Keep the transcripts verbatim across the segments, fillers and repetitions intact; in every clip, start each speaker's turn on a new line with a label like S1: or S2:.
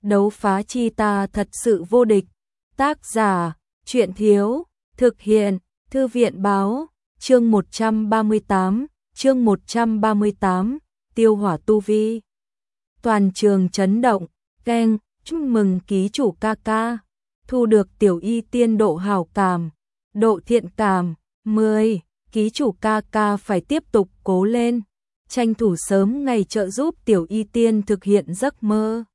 S1: Đấu phá chi ta thật sự vô địch. Tác giả, Truyện Thiếu, thực hiện, Thư viện Báo, chương một trăm ba mươi tám, chương một trăm ba mươi tám, tiêu hỏa tu vi. Toàn trường chấn động, keng, chúc mừng ký chủ ca ca, thu được tiểu y tiên độ hảo cảm, độ thiện cảm, mười, ký chủ ca ca phải tiếp tục cố lên, tranh thủ sớm ngày trợ giúp tiểu y tiên thực hiện giấc mơ.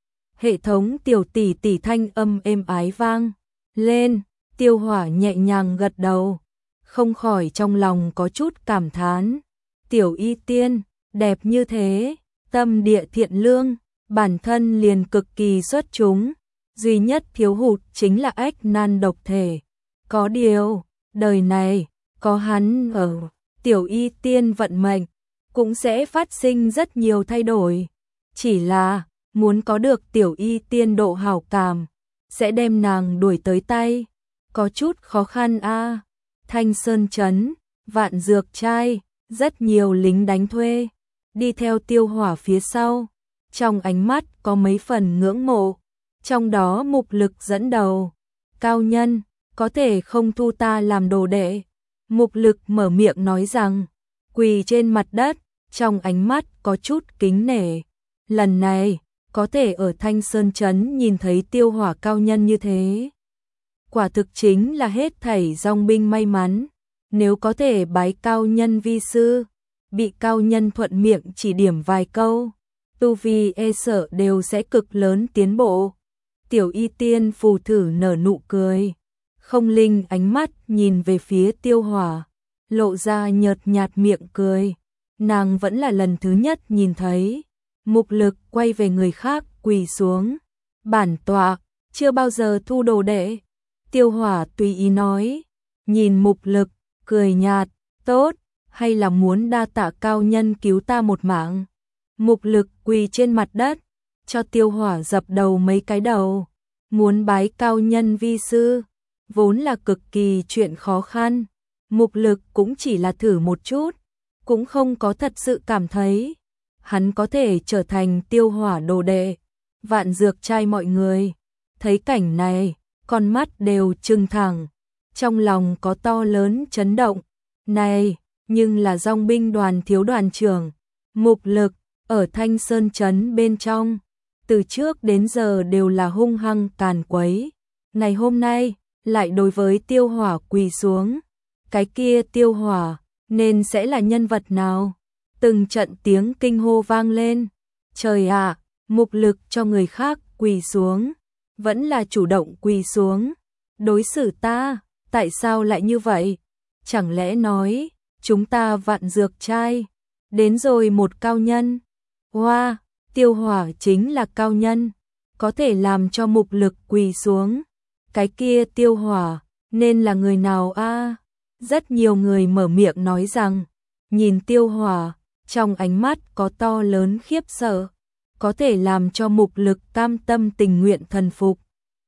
S1: Hệ thống tiểu tỷ tỷ thanh âm êm ái vang lên, tiêu hỏa nhẹ nhàng gật đầu, không khỏi trong lòng có chút cảm thán. Tiểu y tiên, đẹp như thế, tâm địa thiện lương, bản thân liền cực kỳ xuất chúng, duy nhất thiếu hụt chính là ách nan độc thể. Có điều, đời này, có hắn ở, tiểu y tiên vận mệnh, cũng sẽ phát sinh rất nhiều thay đổi. Chỉ là, muốn có được tiểu y tiên độ hảo cảm, sẽ đem nàng đuổi tới tay, có chút khó khăn a. À. Thanh Sơn Trấn, Vạn Dược Trai, rất nhiều lính đánh thuê, đi theo tiêu hỏa phía sau, trong ánh mắt có mấy phần ngưỡng mộ, trong đó Mục Lực dẫn đầu. Cao nhân, có thể không thu ta làm đồ đệ. Mục Lực mở miệng nói rằng, quỳ trên mặt đất, trong ánh mắt có chút kính nể. Lần này, có thể ở Thanh Sơn Trấn nhìn thấy tiêu hỏa cao nhân như thế. Quả thực chính là hết thảy dòng binh may mắn, nếu có thể bái cao nhân vi sư, bị cao nhân thuận miệng chỉ điểm vài câu, tu vi e sợ đều sẽ cực lớn tiến bộ. Tiểu y tiên phù thử nở nụ cười, không linh ánh mắt nhìn về phía tiêu hỏa, lộ ra nhợt nhạt miệng cười, nàng vẫn là lần thứ nhất nhìn thấy. Mục Lực quay về người khác quỳ xuống, bản tọa, chưa bao giờ thu đồ đệ. Tiêu hỏa tùy ý nói, nhìn Mục Lực, cười nhạt, tốt, hay là muốn đa tạ cao nhân cứu ta một mạng. Mục Lực quỳ trên mặt đất, cho tiêu hỏa dập đầu mấy cái đầu, muốn bái cao nhân vi sư, vốn là cực kỳ chuyện khó khăn. Mục Lực cũng chỉ là thử một chút, cũng không có thật sự cảm thấy hắn có thể trở thành tiêu hỏa đồ đệ. Vạn Dược Trai mọi người thấy cảnh này, con mắt đều trừng thẳng, trong lòng có to lớn chấn động. Này, nhưng là dòng binh đoàn thiếu đoàn trưởng, Mục Lực, ở Thanh Sơn Trấn bên trong, từ trước đến giờ đều là hung hăng càn quấy. Ngày hôm nay, lại đối với tiêu hỏa quỳ xuống, cái kia tiêu hỏa, nên sẽ là nhân vật nào? Từng trận tiếng kinh hô vang lên. Trời ạ, à, Mục Lực cho người khác quỳ xuống, vẫn là chủ động quỳ xuống. Đối xử ta, tại sao lại như vậy? Chẳng lẽ nói, chúng ta Vạn Dược Trai, đến rồi một cao nhân. Hoa, wow, tiêu hỏa chính là cao nhân, có thể làm cho Mục Lực quỳ xuống. Cái kia tiêu hỏa, nên là người nào a? À? Rất nhiều người mở miệng nói rằng, nhìn tiêu hỏa, trong ánh mắt có to lớn khiếp sợ, có thể làm cho Mục Lực cam tâm tình nguyện thần phục.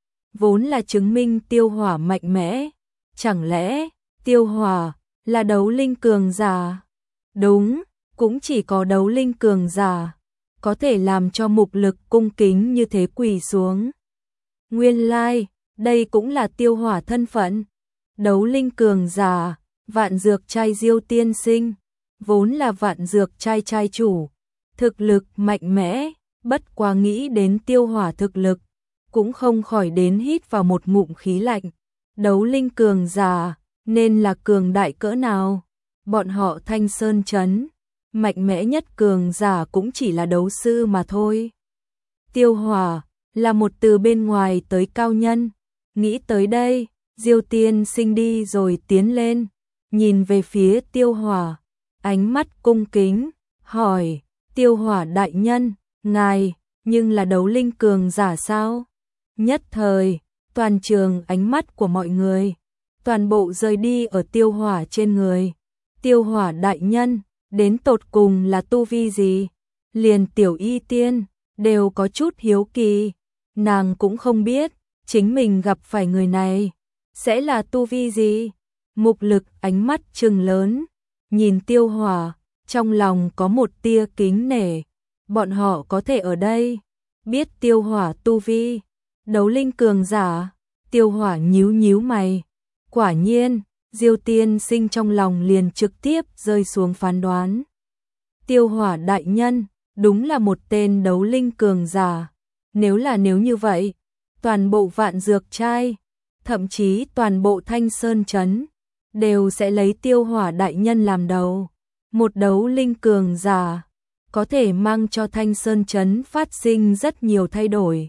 S1: Vốn là chứng minh tiêu hỏa mạnh mẽ, chẳng lẽ tiêu hỏa là đấu linh cường giả? Đúng, cũng chỉ có đấu linh cường giả có thể làm cho Mục Lực cung kính như thế quỳ xuống. Nguyên lai, like, đây cũng là tiêu hỏa thân phận. Đấu linh cường giả, Vạn Dược Trai Diêu tiên sinh, vốn là Vạn Dược Trai trai chủ, thực lực mạnh mẽ, bất quá nghĩ đến tiêu hỏa thực lực, cũng không khỏi đến hít vào một ngụm khí lạnh. Đấu linh cường giả, nên là cường đại cỡ nào? Bọn họ Thanh Sơn Trấn, mạnh mẽ nhất cường giả cũng chỉ là đấu sư mà thôi. Tiêu hỏa, là một từ bên ngoài tới cao nhân. Nghĩ tới đây, Diêu tiên sinh đi rồi tiến lên, nhìn về phía tiêu hỏa, ánh mắt cung kính, hỏi, tiêu hỏa đại nhân, ngài, nhưng là đấu linh cường giả sao? Nhất thời, toàn trường ánh mắt của mọi người, toàn bộ rơi đi ở tiêu hỏa trên người. Tiêu hỏa đại nhân, đến tột cùng là tu vi gì? Liền tiểu y tiên, đều có chút hiếu kỳ, nàng cũng không biết, chính mình gặp phải người này, sẽ là tu vi gì? Mục Lực ánh mắt trừng lớn, nhìn tiêu hỏa, trong lòng có một tia kính nể, bọn họ có thể ở đây, biết Tiêu Hỏa tu vi, đấu linh cường giả. Tiêu Hỏa nhíu nhíu mày. Quả nhiên, Diêu tiên sinh trong lòng liền trực tiếp rơi xuống phán đoán. Tiêu Hỏa đại nhân, đúng là một tên đấu linh cường giả. Nếu là nếu như vậy, toàn bộ Vạn Dược Trai, thậm chí toàn bộ Thanh Sơn Trấn, đều sẽ lấy Tiêu Hỏa đại nhân làm đầu. Một đấu linh cường giả, có thể mang cho Thanh Sơn Trấn phát sinh rất nhiều thay đổi.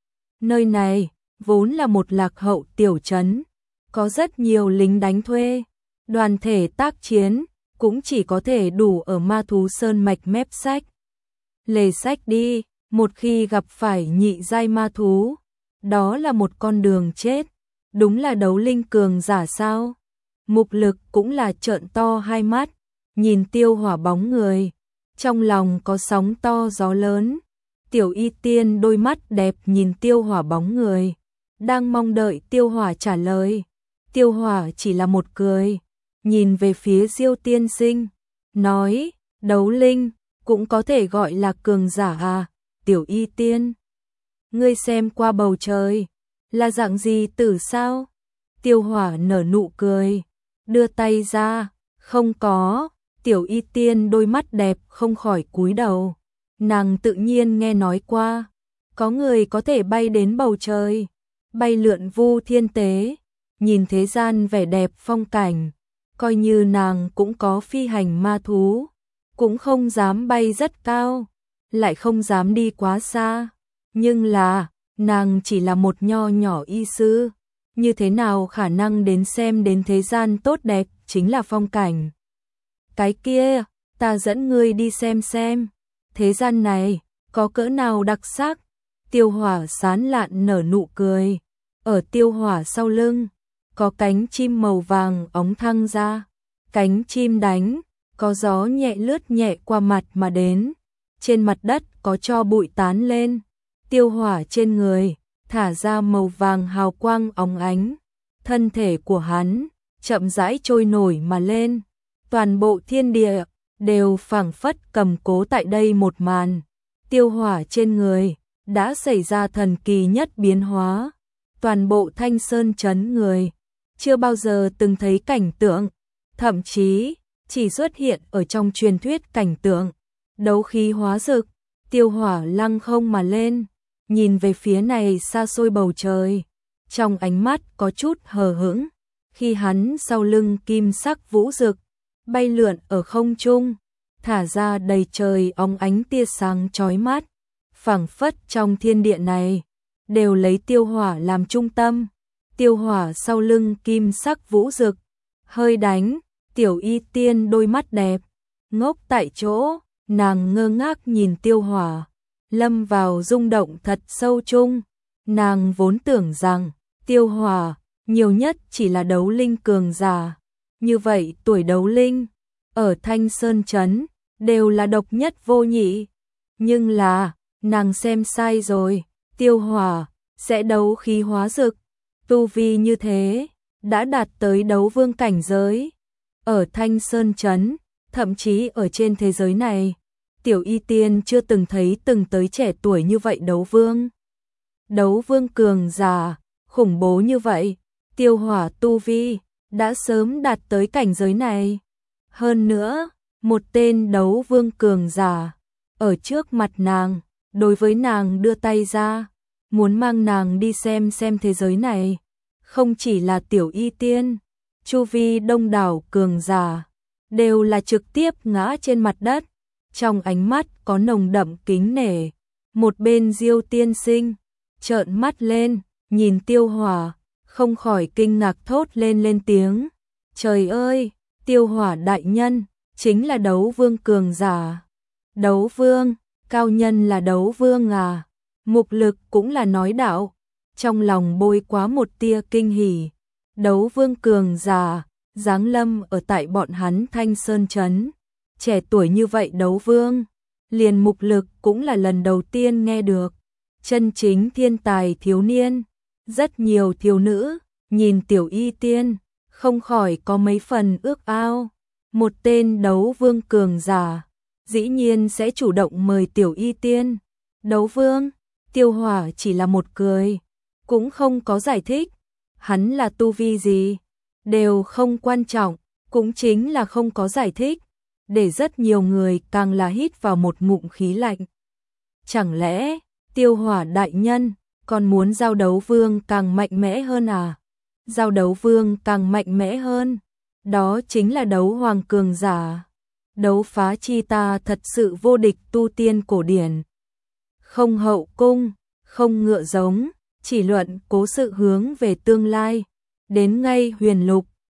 S1: Nơi này, vốn là một lạc hậu tiểu trấn, có rất nhiều lính đánh thuê, đoàn thể tác chiến, cũng chỉ có thể đủ ở Ma Thú Sơn mạch mép sách. Lề sách đi, một khi gặp phải nhị giai ma thú, đó là một con đường chết. Đúng là đấu linh cường giả sao? Mục Lực cũng là trợn to hai mắt, nhìn Tiêu Hỏa bóng người, trong lòng có sóng to gió lớn. Tiểu Y Tiên đôi mắt đẹp nhìn Tiêu Hỏa bóng người, đang mong đợi Tiêu Hỏa trả lời. Tiêu Hỏa chỉ là một cười, nhìn về phía Diêu tiên sinh, nói, đấu linh, cũng có thể gọi là cường giả à, Tiểu Y Tiên. Ngươi xem qua bầu trời, là dạng gì tử sao? Tiêu Hỏa nở nụ cười, đưa tay ra, không có. Tiểu Y Tiên đôi mắt đẹp không khỏi cúi đầu. Nàng tự nhiên nghe nói qua, có người có thể bay đến bầu trời, bay lượn vu thiên tế, nhìn thế gian vẻ đẹp phong cảnh, coi như nàng cũng có phi hành ma thú, cũng không dám bay rất cao, lại không dám đi quá xa. Nhưng là, nàng chỉ là một nho nhỏ y sư, như thế nào khả năng đến xem đến thế gian tốt đẹp chính là phong cảnh. Cái kia, ta dẫn ngươi đi xem xem, thế gian này, có cỡ nào đặc sắc. Tiêu Hỏa sán lạn nở nụ cười, ở Tiêu Hỏa sau lưng, có cánh chim màu vàng óng thăng ra, cánh chim đánh, có gió nhẹ lướt nhẹ qua mặt mà đến, trên mặt đất có tro bụi tán lên, Tiêu Hỏa trên người, thả ra màu vàng hào quang óng ánh, thân thể của hắn, chậm rãi trôi nổi mà lên, toàn bộ thiên địa, đều phảng phất cầm cố tại đây một màn. Tiêu Hỏa trên người, đã xảy ra thần kỳ nhất biến hóa, toàn bộ Thanh Sơn Trấn người, chưa bao giờ từng thấy cảnh tượng, thậm chí, chỉ xuất hiện ở trong truyền thuyết cảnh tượng, đấu khí hóa rực, Tiêu Hỏa lăng không mà lên, nhìn về phía này xa xôi bầu trời, trong ánh mắt có chút hờ hững, khi hắn sau lưng kim sắc vũ rực, bay lượn ở không trung, thả ra đầy trời óng ánh tia sáng chói mắt, phảng phất trong thiên địa này, đều lấy Tiêu Hỏa làm trung tâm. Tiêu Hỏa sau lưng kim sắc vũ rực, hơi đánh, Tiểu Y Tiên đôi mắt đẹp, ngốc tại chỗ, nàng ngơ ngác nhìn Tiêu Hỏa, lâm vào rung động thật sâu chung. Nàng vốn tưởng rằng, Tiêu Hỏa, nhiều nhất chỉ là đấu linh cường giả. Như vậy tuổi đấu linh, ở Thanh Sơn Trấn, đều là độc nhất vô nhị. Nhưng là, nàng xem sai rồi, Tiêu Hỏa, sẽ đấu khí hóa rực. Tu vi như thế, đã đạt tới đấu vương cảnh giới. Ở Thanh Sơn Trấn, thậm chí ở trên thế giới này, Tiểu Y Tiên chưa từng thấy từng tới trẻ tuổi như vậy đấu vương. Đấu vương cường giả, khủng bố như vậy, Tiêu Hỏa tu vi, đã sớm đạt tới cảnh giới này. Hơn nữa, một tên đấu vương cường giả, ở trước mặt nàng, đối với nàng đưa tay ra, muốn mang nàng đi xem xem thế giới này. Không chỉ là Tiểu Y Tiên, chu vi đông đảo cường giả, đều là trực tiếp ngã trên mặt đất, trong ánh mắt có nồng đậm kính nể. Một bên Diêu tiên sinh, trợn mắt lên, nhìn Tiêu Hỏa, không khỏi kinh ngạc thốt lên lên tiếng. Trời ơi, Tiêu Hỏa đại nhân, chính là đấu vương cường giả. Đấu vương, cao nhân là đấu vương à? Mục Lực cũng là nói đạo, trong lòng bôi quá một tia kinh hỉ. Đấu vương cường giả, giáng lâm ở tại bọn hắn Thanh Sơn Trấn. Trẻ tuổi như vậy đấu vương, liền Mục Lực cũng là lần đầu tiên nghe được. Chân chính thiên tài thiếu niên, rất nhiều thiếu nữ, nhìn Tiểu Y Tiên, không khỏi có mấy phần ước ao. Một tên đấu vương cường giả, dĩ nhiên sẽ chủ động mời Tiểu Y Tiên. Đấu vương, Tiêu Hỏa chỉ là một cười, cũng không có giải thích. Hắn là tu vi gì, đều không quan trọng, cũng chính là không có giải thích, để rất nhiều người càng là hít vào một ngụm khí lạnh. Chẳng lẽ, Tiêu Hỏa đại nhân, còn muốn giao đấu vương càng mạnh mẽ hơn à? Giao đấu vương càng mạnh mẽ hơn, đó chính là đấu hoàng cường giả. Đấu phá chi ta thật sự vô địch tu tiên cổ điển. Không hậu cung, không ngựa giống, chỉ luận cố sự hướng về tương lai. Đến ngay huyền lục,